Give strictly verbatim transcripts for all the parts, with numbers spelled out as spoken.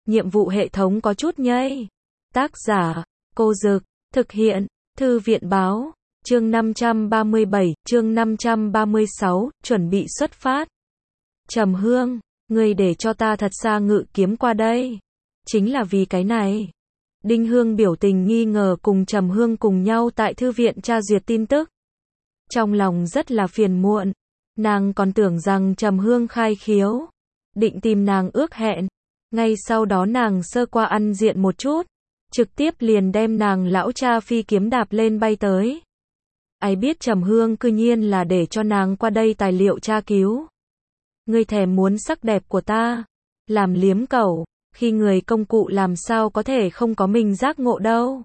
nhiệm vụ hệ thống có chút nhây. Tác giả, Cô Dực, thực hiện, Thư viện Báo, chương năm trăm ba mươi bảy, chương năm trăm ba mươi sáu, chuẩn bị xuất phát. Trầm Hương, ngươi để cho ta thật xa ngự kiếm qua đây. Chính là vì cái này. Đinh Hương biểu tình nghi ngờ cùng Trầm Hương cùng nhau tại thư viện tra duyệt tin tức. Trong lòng rất là phiền muộn. Nàng còn tưởng rằng Trầm Hương khai khiếu. Định tìm nàng ước hẹn. Ngay sau đó nàng sơ qua ăn diện một chút. Trực tiếp liền đem nàng lão cha phi kiếm đạp lên bay tới. Ai biết Trầm Hương cư nhiên là để cho nàng qua đây tài liệu tra cứu. Ngươi thèm muốn sắc đẹp của ta. Làm liếm cẩu. Khi người công cụ làm sao có thể không có mình giác ngộ đâu.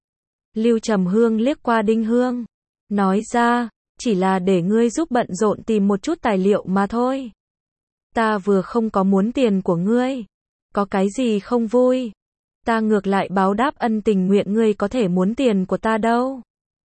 Lưu Trầm Hương liếc qua Đinh Hương. Nói ra, chỉ là để ngươi giúp bận rộn tìm một chút tài liệu mà thôi. Ta vừa không có muốn tiền của ngươi. Có cái gì không vui. Ta ngược lại báo đáp ân tình nguyện ngươi có thể muốn tiền của ta đâu.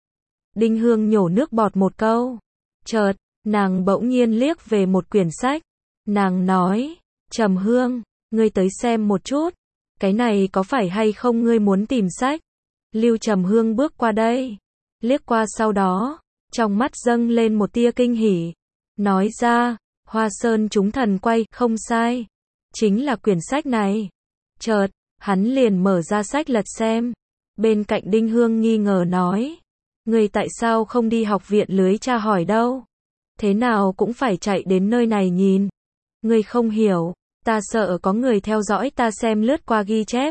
Đinh Hương nhổ nước bọt một câu. Chợt, nàng bỗng nhiên liếc về một quyển sách. Nàng nói, Trầm Hương, ngươi tới xem một chút. Cái này có phải hay không ngươi muốn tìm sách? Lưu Trầm Hương bước qua đây. Liếc qua sau đó, trong mắt dâng lên một tia kinh hỉ. Nói ra, Hoa Sơn chúng thần quay, không sai. Chính là quyển sách này. Chợt, hắn liền mở ra sách lật xem. Bên cạnh Đinh Hương nghi ngờ nói. Người tại sao không đi học viện lưới tra hỏi đâu? Thế nào cũng phải chạy đến nơi này nhìn. Người không hiểu, ta sợ có người theo dõi ta xem lướt qua ghi chép.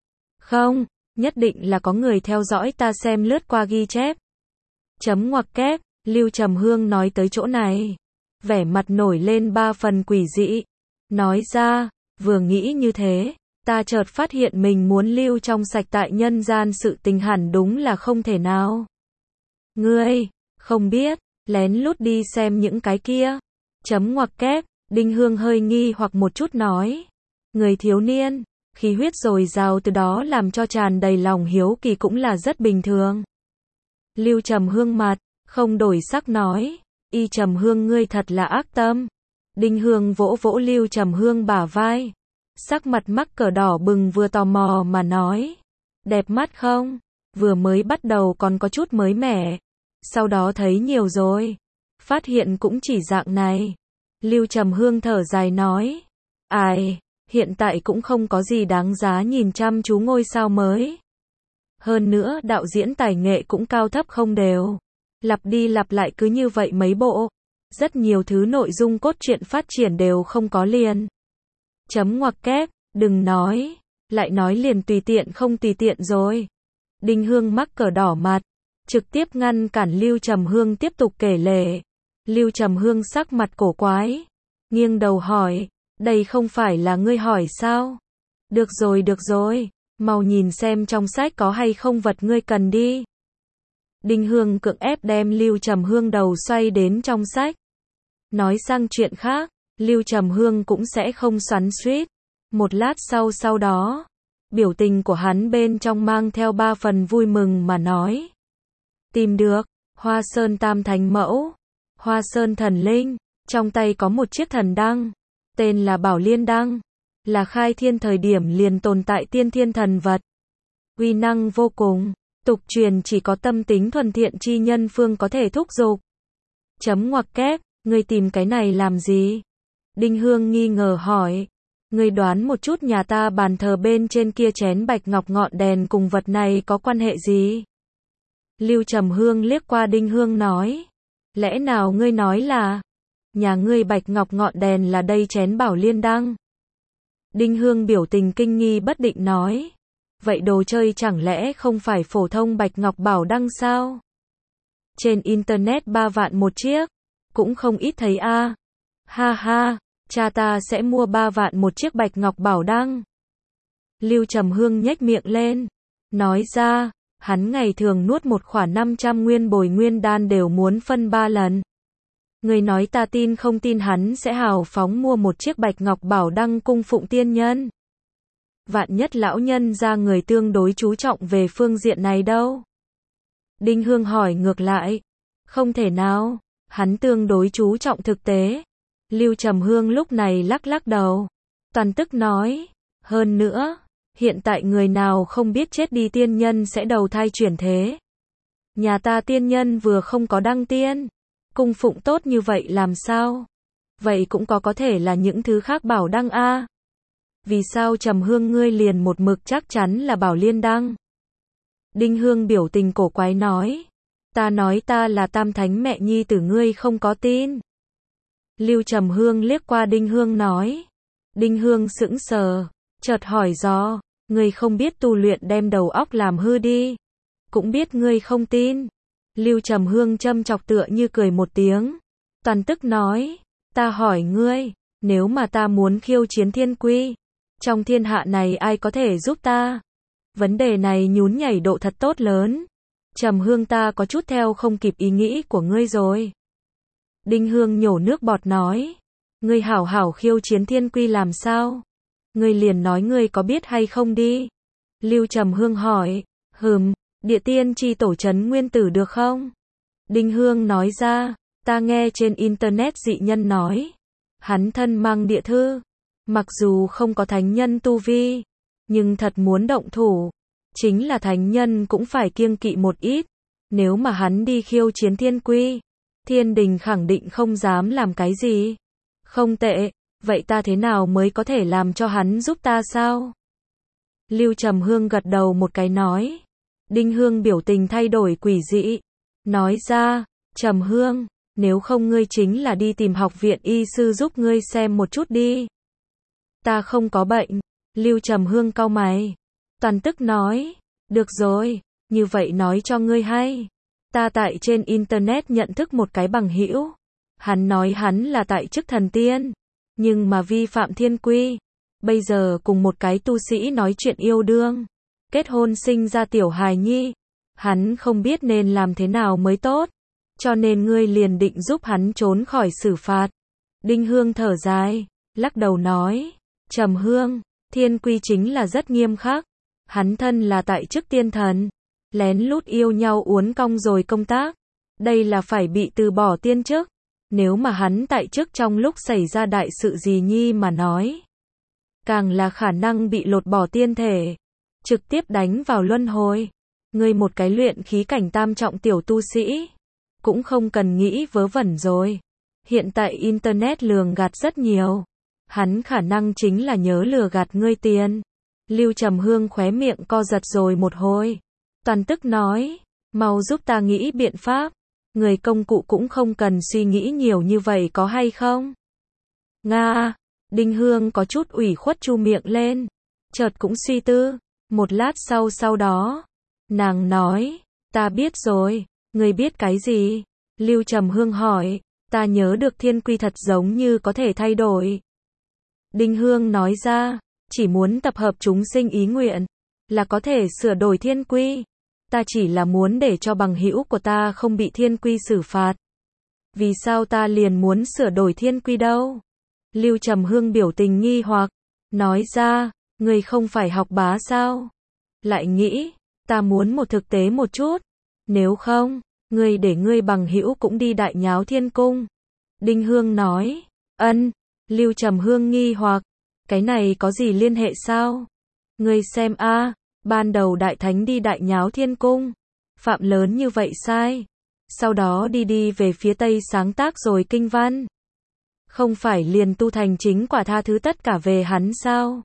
Không, nhất định là có người theo dõi ta xem lướt qua ghi chép. Chấm ngoặc kép, Lưu Trầm Hương nói tới chỗ này. Vẻ mặt nổi lên ba phần quỷ dị. Nói ra, vừa nghĩ như thế, ta chợt phát hiện mình muốn lưu trong sạch tại nhân gian sự tình hẳn đúng là không thể nào. Ngươi, không biết, lén lút đi xem những cái kia. Chấm ngoặc kép, Đinh Hương hơi nghi hoặc một chút nói. Người thiếu niên, khí huyết dồi dào từ đó làm cho tràn đầy lòng hiếu kỳ cũng là rất bình thường. Lưu Trầm Hương mặt, không đổi sắc nói. Y Trầm Hương ngươi thật là ác tâm. Đinh Hương vỗ vỗ Lưu Trầm Hương bả vai. Sắc mặt mắc cỡ đỏ bừng vừa tò mò mà nói. Đẹp mắt không? Vừa mới bắt đầu còn có chút mới mẻ. Sau đó thấy nhiều rồi. Phát hiện cũng chỉ dạng này. Lưu Trầm Hương thở dài nói. Ai, hiện tại cũng không có gì đáng giá nhìn chăm chú ngôi sao mới. Hơn nữa đạo diễn tài nghệ cũng cao thấp không đều. Lặp đi lặp lại cứ như vậy mấy bộ. Rất nhiều thứ nội dung cốt truyện phát triển đều không có liền. Chấm ngoặc kép, đừng nói. Lại nói liền tùy tiện không tùy tiện rồi. Đinh Hương mắc cỡ đỏ mặt. Trực tiếp ngăn cản Lưu Trầm Hương tiếp tục kể lể. Lưu Trầm Hương sắc mặt cổ quái. Nghiêng đầu hỏi. Đây không phải là ngươi hỏi sao? Được rồi được rồi. Mau nhìn xem trong sách có hay không vật ngươi cần đi. Đinh Hương cưỡng ép đem Lưu Trầm Hương đầu xoay đến trong sách. Nói sang chuyện khác, Lưu Trầm Hương cũng sẽ không xoắn xuýt. Một lát sau sau đó, biểu tình của hắn bên trong mang theo ba phần vui mừng mà nói. Tìm được, Hoa Sơn Tam Thánh Mẫu, Hoa Sơn Thần Linh, trong tay có một chiếc thần đăng, tên là Bảo Liên Đăng, là khai thiên thời điểm liền tồn tại tiên thiên thần vật. Uy năng vô cùng, tục truyền chỉ có tâm tính thuần thiện chi nhân phương có thể thúc giục. Chấm ngoặc kép, ngươi tìm cái này làm gì? Đinh Hương nghi ngờ hỏi. Ngươi đoán một chút nhà ta bàn thờ bên trên kia chén bạch ngọc ngọn đèn cùng vật này có quan hệ gì? Lưu Trầm Hương liếc qua Đinh Hương nói. Lẽ nào ngươi nói là nhà ngươi bạch ngọc ngọn đèn là đây chén Bảo Liên Đăng? Đinh Hương biểu tình kinh nghi bất định nói. Vậy đồ chơi chẳng lẽ không phải phổ thông bạch ngọc bảo đăng sao? Trên internet ba vạn một chiếc, cũng không ít thấy a. À. Ha ha, cha ta sẽ mua ba vạn một chiếc bạch ngọc bảo đăng. Lưu Trầm Hương nhếch miệng lên, nói ra, hắn ngày thường nuốt một khỏa năm trăm nguyên bồi nguyên đan đều muốn phân ba lần. Người nói ta tin không tin hắn sẽ hào phóng mua một chiếc bạch ngọc bảo đăng cung phụng tiên nhân. Vạn nhất lão nhân ra người tương đối chú trọng về phương diện này đâu. Đinh Hương hỏi ngược lại. Không thể nào, hắn tương đối chú trọng thực tế. Lưu Trầm Hương lúc này lắc lắc đầu. Toàn tức nói. Hơn nữa, hiện tại người nào không biết chết đi tiên nhân sẽ đầu thai chuyển thế. Nhà ta tiên nhân vừa không có đăng tiên, cung phụng tốt như vậy làm sao? Vậy cũng có có thể là những thứ khác bảo đăng a. Vì sao Trầm Hương ngươi liền một mực chắc chắn là bảo liên đăng? Đinh Hương biểu tình cổ quái nói. Ta nói ta là tam thánh mẹ nhi tử ngươi không có tin. Lưu Trầm Hương liếc qua Đinh Hương nói. Đinh Hương sững sờ, chợt hỏi do, ngươi không biết tu luyện đem đầu óc làm hư đi. Cũng biết ngươi không tin. Lưu Trầm Hương châm chọc tựa như cười một tiếng. Toàn tức nói, ta hỏi ngươi, nếu mà ta muốn khiêu chiến thiên quy, trong thiên hạ này ai có thể giúp ta? Vấn đề này nhún nhảy độ thật tốt lớn. Trầm Hương ta có chút theo không kịp ý nghĩ của ngươi rồi. Đinh Hương nhổ nước bọt nói, ngươi hảo hảo khiêu chiến thiên quy làm sao? Ngươi liền nói ngươi có biết hay không đi. Lưu Trầm Hương hỏi, hừm, địa tiên chi tổ trấn nguyên tử được không? Đinh Hương nói ra, ta nghe trên internet dị nhân nói, hắn thân mang địa thư, mặc dù không có thánh nhân tu vi, nhưng thật muốn động thủ, chính là thánh nhân cũng phải kiêng kỵ một ít, nếu mà hắn đi khiêu chiến thiên quy, thiên đình khẳng định không dám làm cái gì. Không tệ, vậy ta thế nào mới có thể làm cho hắn giúp ta sao? Lưu Trầm Hương gật đầu một cái nói. Đinh Hương biểu tình thay đổi quỷ dị, nói ra, Trầm Hương, nếu không ngươi chính là đi tìm học viện y sư giúp ngươi xem một chút đi. Ta không có bệnh. Lưu Trầm Hương cau mày, toàn tức nói, được rồi, như vậy nói cho ngươi hay. Ta tại trên internet nhận thức một cái bằng hữu, hắn nói hắn là tại chức thần tiên, nhưng mà vi phạm thiên quy, bây giờ cùng một cái tu sĩ nói chuyện yêu đương, kết hôn sinh ra tiểu hài nhi, hắn không biết nên làm thế nào mới tốt, cho nên ngươi liền định giúp hắn trốn khỏi xử phạt. Đinh Hương thở dài, lắc đầu nói, Trầm Hương, thiên quy chính là rất nghiêm khắc, hắn thân là tại chức tiên thần, lén lút yêu nhau uốn cong rồi công tác, đây là phải bị từ bỏ tiên chức, nếu mà hắn tại chức trong lúc xảy ra đại sự gì nhi mà nói, càng là khả năng bị lột bỏ tiên thể, trực tiếp đánh vào luân hồi. Ngươi một cái luyện khí cảnh tam trọng tiểu tu sĩ, cũng không cần nghĩ vớ vẩn rồi. Hiện tại internet lường gạt rất nhiều, hắn khả năng chính là nhớ lừa gạt ngươi tiền. Lưu Trầm Hương khóe miệng co giật rồi một hồi, toàn tức nói, mau giúp ta nghĩ biện pháp, người công cụ cũng không cần suy nghĩ nhiều như vậy có hay không? Nga, Đinh Hương có chút ủy khuất chu miệng lên, chợt cũng suy tư, một lát sau sau đó, nàng nói, ta biết rồi, ngươi biết cái gì? Lưu Trầm Hương hỏi, ta nhớ được thiên quy thật giống như có thể thay đổi. Đinh Hương nói ra, chỉ muốn tập hợp chúng sinh ý nguyện, là có thể sửa đổi thiên quy. Ta chỉ là muốn để cho bằng hữu của ta không bị thiên quy xử phạt. Vì sao ta liền muốn sửa đổi thiên quy đâu? Lưu Trầm Hương biểu tình nghi hoặc, nói ra, ngươi không phải học bá sao? Lại nghĩ, ta muốn một thực tế một chút. Nếu không, ngươi để ngươi bằng hữu cũng đi đại nháo thiên cung. Đinh Hương nói, ân. Lưu Trầm Hương nghi hoặc, cái này có gì liên hệ sao? Ngươi xem a, ban đầu đại thánh đi đại nháo thiên cung, phạm lớn như vậy sai. Sau đó đi đi về phía Tây sáng tác rồi kinh văn. Không phải liền tu thành chính quả tha thứ tất cả về hắn sao?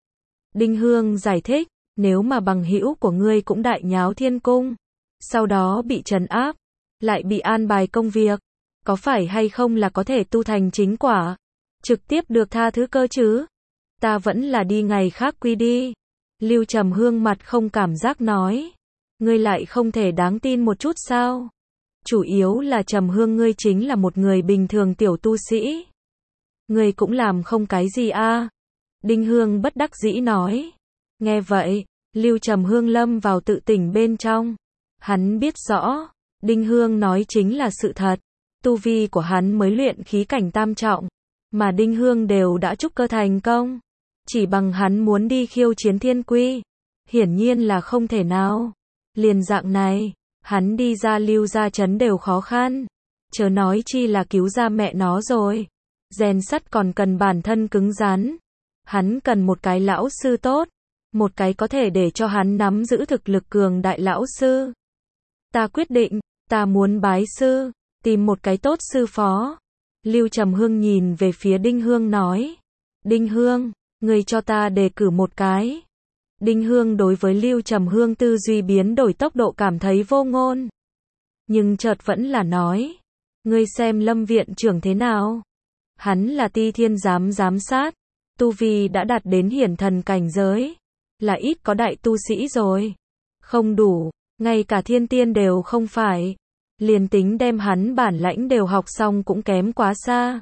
Đinh Hương giải thích, nếu mà bằng hữu của ngươi cũng đại nháo thiên cung, sau đó bị trấn áp, lại bị an bài công việc, có phải hay không là có thể tu thành chính quả, trực tiếp được tha thứ cơ chứ? Ta vẫn là đi ngày khác quy đi. Lưu Trầm Hương mặt không cảm giác nói, ngươi lại không thể đáng tin một chút sao? Chủ yếu là Trầm Hương ngươi chính là một người bình thường tiểu tu sĩ. Ngươi cũng làm không cái gì a. À? Đinh Hương bất đắc dĩ nói. Nghe vậy, Lưu Trầm Hương lâm vào tự tỉnh bên trong. Hắn biết rõ, Đinh Hương nói chính là sự thật. Tu vi của hắn mới luyện khí cảnh tam trọng, mà Đinh Hương đều đã trúc cơ thành công. Chỉ bằng hắn muốn đi khiêu chiến thiên quy, hiển nhiên là không thể nào. Liền dạng này, hắn đi ra Lưu gia trấn đều khó khăn, chớ nói chi là cứu ra mẹ nó rồi. Rèn sắt còn cần bản thân cứng rắn. Hắn cần một cái lão sư tốt, một cái có thể để cho hắn nắm giữ thực lực cường đại lão sư. Ta quyết định, ta muốn bái sư, tìm một cái tốt sư phó. Lưu Trầm Hương nhìn về phía Đinh Hương nói. Đinh Hương, người cho ta đề cử một cái. Đinh Hương đối với Lưu Trầm Hương tư duy biến đổi tốc độ cảm thấy vô ngôn. Nhưng chợt vẫn là nói. Ngươi xem Lâm viện trưởng thế nào? Hắn là Ti Thiên giám giám sát. Tu vi đã đạt đến hiển thần cảnh giới. Là ít có đại tu sĩ rồi. Không đủ, ngay cả thiên tiên đều không phải. Liền tính đem hắn bản lãnh đều học xong cũng kém quá xa.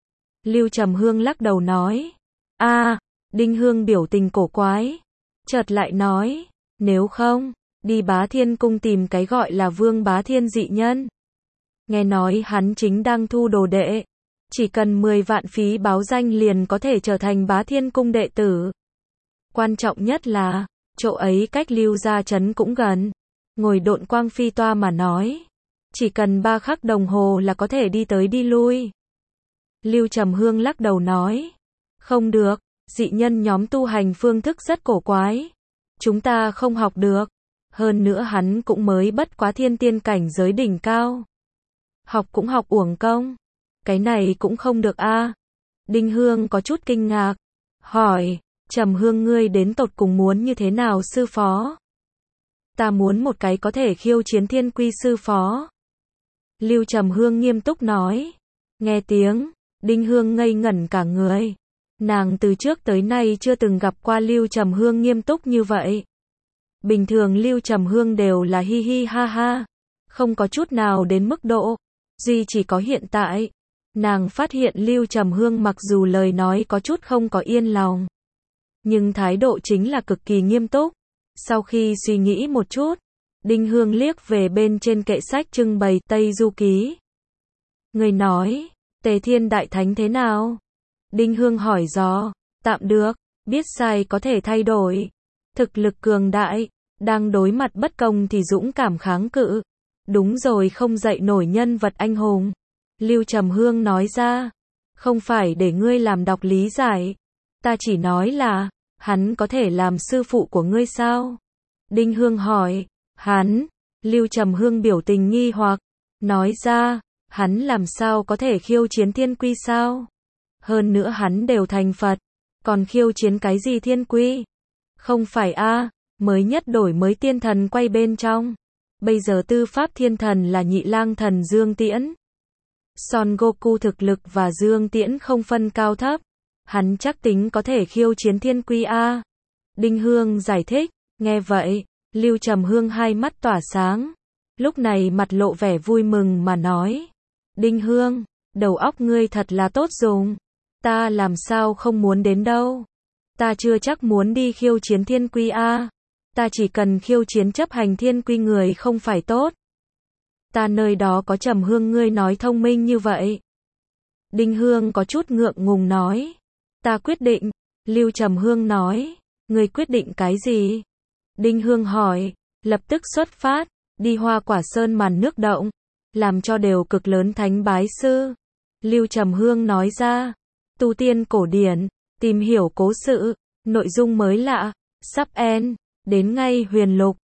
Lưu Trầm Hương lắc đầu nói. A, à, Đinh Hương biểu tình cổ quái. Chợt lại nói, nếu không, đi Bá Thiên Cung tìm cái gọi là Vương Bá Thiên dị nhân. Nghe nói hắn chính đang thu đồ đệ. Chỉ cần mười vạn phí báo danh liền có thể trở thành Bá Thiên Cung đệ tử. Quan trọng nhất là, chỗ ấy cách Lưu gia trấn cũng gần. Ngồi độn quang phi toa mà nói. Chỉ cần ba khắc đồng hồ là có thể đi tới đi lui. Lưu Trầm Hương lắc đầu nói. Không được, dị nhân nhóm tu hành phương thức rất cổ quái. Chúng ta không học được. Hơn nữa hắn cũng mới bất quá thiên tiên cảnh giới đỉnh cao. Học cũng học uổng công. Cái này cũng không được a. À. Đinh Hương có chút kinh ngạc. Hỏi, Trầm Hương ngươi đến tột cùng muốn như thế nào sư phó? Ta muốn một cái có thể khiêu chiến thiên quy sư phó. Lưu Trầm Hương nghiêm túc nói. Nghe tiếng, Đinh Hương ngây ngẩn cả người. Nàng từ trước tới nay chưa từng gặp qua Lưu Trầm Hương nghiêm túc như vậy. Bình thường Lưu Trầm Hương đều là hi hi ha ha. Không có chút nào đến mức độ. Duy chỉ có hiện tại. Nàng phát hiện Lưu Trầm Hương mặc dù lời nói có chút không có yên lòng. Nhưng thái độ chính là cực kỳ nghiêm túc. Sau khi suy nghĩ một chút, Đinh Hương liếc về bên trên kệ sách trưng bày Tây Du Ký. Người nói, Tề Thiên Đại Thánh thế nào? Đinh Hương hỏi dò, tạm được, biết sai có thể thay đổi. Thực lực cường đại, đang đối mặt bất công thì dũng cảm kháng cự. Đúng rồi không dậy nổi nhân vật anh hùng. Lưu Trầm Hương nói ra, không phải để ngươi làm đọc lý giải. Ta chỉ nói là, hắn có thể làm sư phụ của ngươi sao? Đinh Hương hỏi, hắn, Lưu Trầm Hương biểu tình nghi hoặc, nói ra, hắn làm sao có thể khiêu chiến thiên quy sao? Hơn nữa hắn đều thành Phật, còn khiêu chiến cái gì thiên quy? Không phải a, à, mới nhất đổi mới tiên thần quay bên trong. Bây giờ tư pháp thiên thần là nhị lang thần Dương Tiễn. Son Goku thực lực và Dương Tiễn không phân cao thấp. Hắn chắc tính có thể khiêu chiến thiên quy a. Đinh Hương giải thích, nghe vậy, Lưu Trầm Hương hai mắt tỏa sáng. Lúc này mặt lộ vẻ vui mừng mà nói. Đinh Hương, đầu óc ngươi thật là tốt dùng. Ta làm sao không muốn đến đâu. Ta chưa chắc muốn đi khiêu chiến thiên quy a. Ta chỉ cần khiêu chiến chấp hành thiên quy người không phải tốt. Ta nơi đó có Trầm Hương ngươi nói thông minh như vậy. Đinh Hương có chút ngượng ngùng nói. Ta quyết định. Lưu Trầm Hương nói. Ngươi quyết định cái gì? Đinh Hương hỏi. Lập tức xuất phát. Đi Hoa Quả Sơn màn nước động. Làm cho đều cực lớn thánh bái sư. Lưu Trầm Hương nói ra. Tu tiên cổ điển. Tìm hiểu cố sự. Nội dung mới lạ. Sắp end. Đến ngay huyền lục.